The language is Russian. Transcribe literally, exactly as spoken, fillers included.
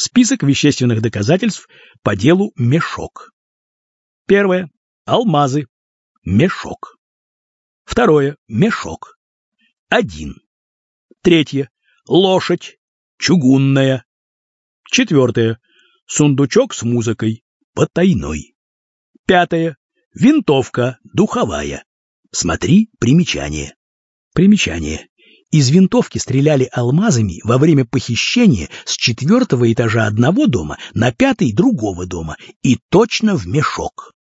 Список вещественных доказательств по делу Мешок. Первое. Алмазы. Мешок. Второе. Мешок. Один. Третье. Лошадь. Чугунная. Четвертое. Сундучок с музыкой. Потайной. Пятое. Винтовка духовая. Смотри примечание. Примечание. Из винтовки стреляли алмазами во время похищения с четвертого этажа одного дома на пятый другого дома и точно в мешок.